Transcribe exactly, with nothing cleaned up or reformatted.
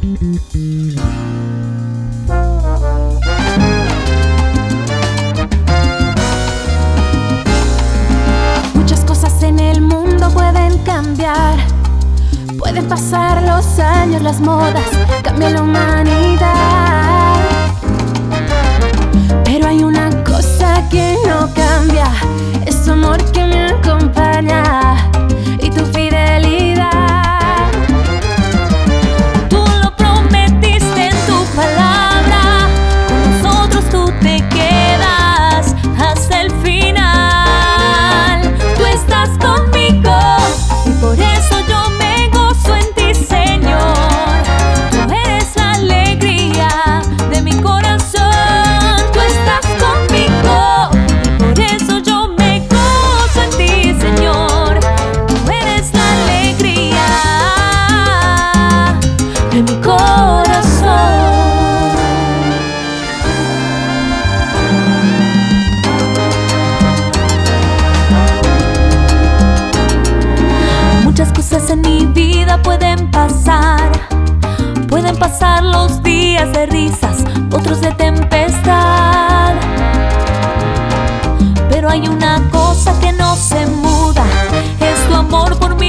Muchas cosas en el mundo pueden cambiar, pueden pasar los años, las modas, cambia la humanidad. Pero hay una cosa que no cambia, es tu amor que me acompaña y tu fidelidad. Tú lo prometiste en tu palabra, con nosotros tú te quedas hasta el final. Tú estás conmigo y por eso yo me gozo en ti, Señor. Tú eres la alegría de mi corazón. Tú estás conmigo y por eso yo me gozo en ti, Señor. Tú eres la alegría de mi corazón. Muchas cosas en mi vida pueden pasar, pueden pasar los días de risas, otros de tempestad. Pero hay una cosa que no se muda, es tu amor por mí.